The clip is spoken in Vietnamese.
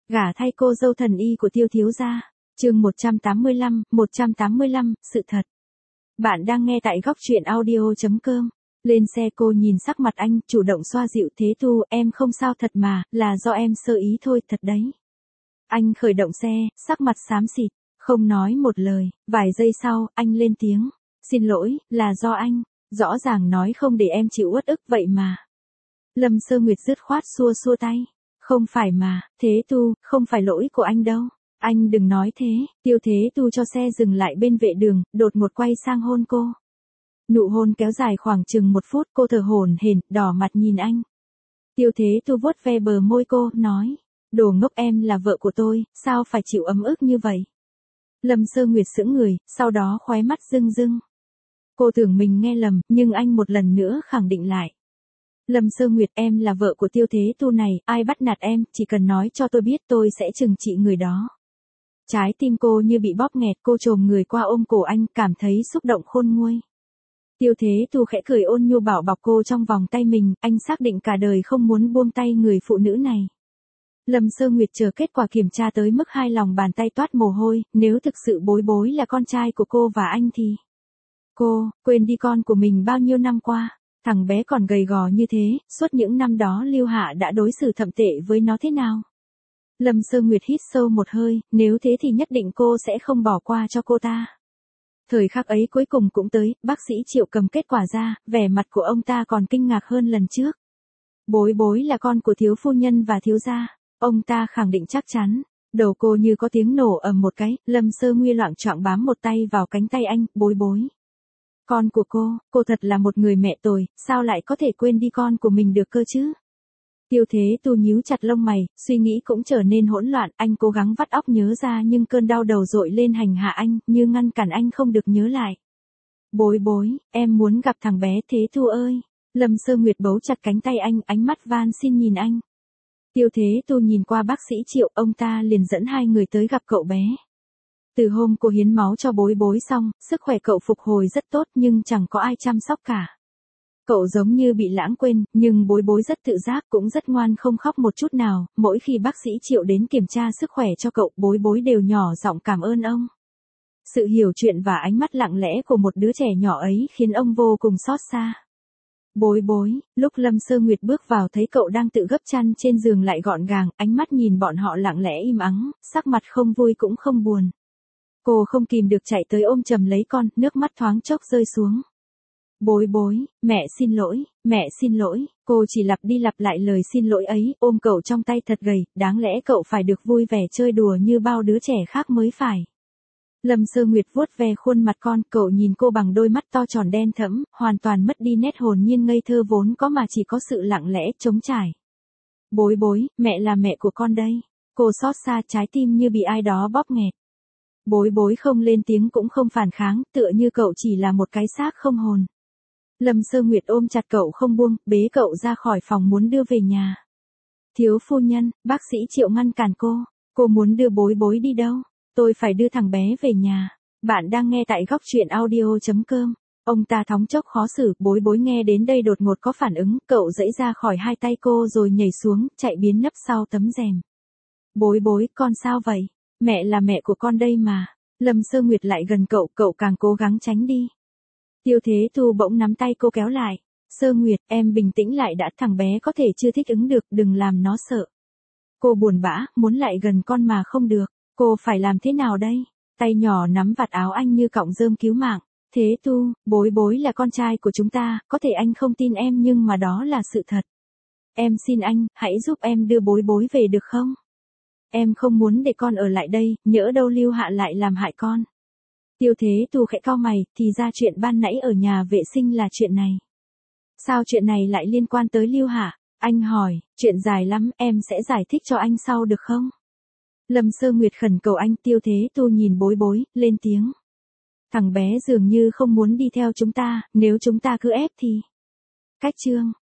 Gả thay cô dâu thần y của Tiêu thiếu gia. Chương 185, sự thật. Bạn đang nghe tại góc truyện audio.com. Lên xe cô nhìn sắc mặt anh, chủ động xoa dịu. Thế Thu, em không sao thật mà, là do em sơ ý thôi, thật đấy. Anh khởi động xe, sắc mặt xám xịt, không nói một lời. Vài giây sau, anh lên tiếng. Xin lỗi, là do anh. Rõ ràng nói không để em chịu uất ức vậy mà. Lâm Sơ Nguyệt dứt khoát xua xua tay. Không phải mà, Thế Tu, không phải lỗi của anh đâu. Anh đừng nói thế. Tiêu Thế Tu cho xe dừng lại bên vệ đường, đột ngột quay sang hôn cô. Nụ hôn kéo dài khoảng chừng 1 phút, cô thở hổn hển, đỏ mặt nhìn anh. Tiêu Thế Tu vuốt ve bờ môi cô, nói. Đồ ngốc, em là vợ của tôi, sao phải chịu ấm ức như vậy? Lâm Sơ Nguyệt sững người, sau đó khóe mắt rưng rưng. Cô tưởng mình nghe lầm, nhưng anh một lần nữa khẳng định lại. Lâm Sơ Nguyệt, em là vợ của Tiêu Thế Tu này, ai bắt nạt em, chỉ cần nói cho tôi biết tôi sẽ trừng trị người đó. Trái tim cô như bị bóp nghẹt, cô chồm người qua ôm cổ anh, cảm thấy xúc động khôn nguôi. Tiêu Thế Tu khẽ cười ôn nhu bảo bọc cô trong vòng tay mình, anh xác định cả đời không muốn buông tay người phụ nữ này. Lâm Sơ Nguyệt chờ kết quả kiểm tra tới mức hai lòng bàn tay toát mồ hôi, nếu thực sự Bối Bối là con trai của cô và anh thì... Cô, quên đi con của mình bao nhiêu năm qua, thằng bé còn gầy gò như thế, suốt những năm đó Lưu Hạ đã đối xử thậm tệ với nó thế nào? Lâm Sơ Nguyệt hít sâu một hơi, nếu thế thì nhất định cô sẽ không bỏ qua cho cô ta. Thời khắc ấy cuối cùng cũng tới, bác sĩ Triệu cầm kết quả ra, vẻ mặt của ông ta còn kinh ngạc hơn lần trước. Bối Bối là con của thiếu phu nhân và thiếu gia, ông ta khẳng định chắc chắn. Đầu cô như có tiếng nổ ầm một cái, Lâm Sơ Nguy loạng choạng bám một tay vào cánh tay anh. Bối Bối. Con của cô thật là một người mẹ tồi, sao lại có thể quên đi con của mình được cơ chứ? Tiêu Thế Tu nhíu chặt lông mày, suy nghĩ cũng trở nên hỗn loạn, anh cố gắng vắt óc nhớ ra nhưng cơn đau đầu dội lên hành hạ anh, như ngăn cản anh không được nhớ lại. Bối Bối, em muốn gặp thằng bé Thế Tu ơi. Lâm Sơ Nguyệt bấu chặt cánh tay anh, ánh mắt van xin nhìn anh. Tiêu Thế Tu nhìn qua bác sĩ Triệu, ông ta liền dẫn hai người tới gặp cậu bé. Từ hôm cô hiến máu cho Bối Bối xong, sức khỏe cậu phục hồi rất tốt nhưng chẳng có ai chăm sóc cả. Cậu giống như bị lãng quên, nhưng Bối Bối rất tự giác, cũng rất ngoan, không khóc một chút nào. Mỗi khi bác sĩ Triệu đến kiểm tra sức khỏe cho cậu, Bối Bối đều nhỏ giọng cảm ơn ông. Sự hiểu chuyện và ánh mắt lặng lẽ của một đứa trẻ nhỏ ấy khiến ông vô cùng xót xa. Bối Bối, lúc Lâm Sơ Nguyệt bước vào thấy cậu đang tự gấp chăn trên giường lại gọn gàng, ánh mắt nhìn bọn họ lặng lẽ im ắng, sắc mặt không vui cũng không buồn. Cô không kìm được chạy tới ôm chầm lấy con, nước mắt thoáng chốc rơi xuống. Bối Bối, mẹ xin lỗi, cô chỉ lặp đi lặp lại lời xin lỗi ấy, ôm cậu trong tay thật gầy, đáng lẽ cậu phải được vui vẻ chơi đùa như bao đứa trẻ khác mới phải. Lâm Sơ Nguyệt vuốt ve khuôn mặt con, cậu nhìn cô bằng đôi mắt to tròn đen thẫm, hoàn toàn mất đi nét hồn nhiên ngây thơ vốn có mà chỉ có sự lặng lẽ trống trải. Bối Bối, mẹ là mẹ của con đây. Cô xót xa, trái tim như bị ai đó bóp nghẹt. Bối Bối không lên tiếng cũng không phản kháng, tựa như cậu chỉ là một cái xác không hồn. Lâm Sơ Nguyệt ôm chặt cậu không buông, bế cậu ra khỏi phòng muốn đưa về nhà. Thiếu phu nhân, bác sĩ Triệu ngăn cản cô muốn đưa Bối Bối đi đâu? Tôi phải đưa thằng bé về nhà. Bạn đang nghe tại góc truyện audio.com. Ông ta thóng chốc khó xử, Bối Bối nghe đến đây đột ngột có phản ứng, cậu giãy ra khỏi hai tay cô rồi nhảy xuống, chạy biến nấp sau tấm rèm. Bối Bối, con sao vậy? Mẹ là mẹ của con đây mà. Lâm Sơ Nguyệt lại gần cậu càng cố gắng tránh đi. Tiêu Thế Tu bỗng nắm tay cô kéo lại. Sơ Nguyệt, em bình tĩnh lại đã, thằng bé có thể chưa thích ứng được, đừng làm nó sợ. Cô buồn bã, muốn lại gần con mà không được. Cô phải làm thế nào đây? Tay nhỏ nắm vạt áo anh như cọng rơm cứu mạng. Thế Tu, Bối Bối là con trai của chúng ta, có thể anh không tin em nhưng mà đó là sự thật. Em xin anh, hãy giúp em đưa Bối Bối về được không? Em không muốn để con ở lại đây, nhỡ đâu Lưu Hạ lại làm hại con. Tiêu Thế Tu khẽ cau mày, thì ra chuyện ban nãy ở nhà vệ sinh là chuyện này. Sao chuyện này lại liên quan tới Lưu Hạ? Anh hỏi, chuyện dài lắm, em sẽ giải thích cho anh sau được không? Lâm Sơ Nguyệt khẩn cầu anh. Tiêu Thế Tu nhìn Bối Bối, lên tiếng. Thằng bé dường như không muốn đi theo chúng ta, nếu chúng ta cứ ép thì... Cách chương.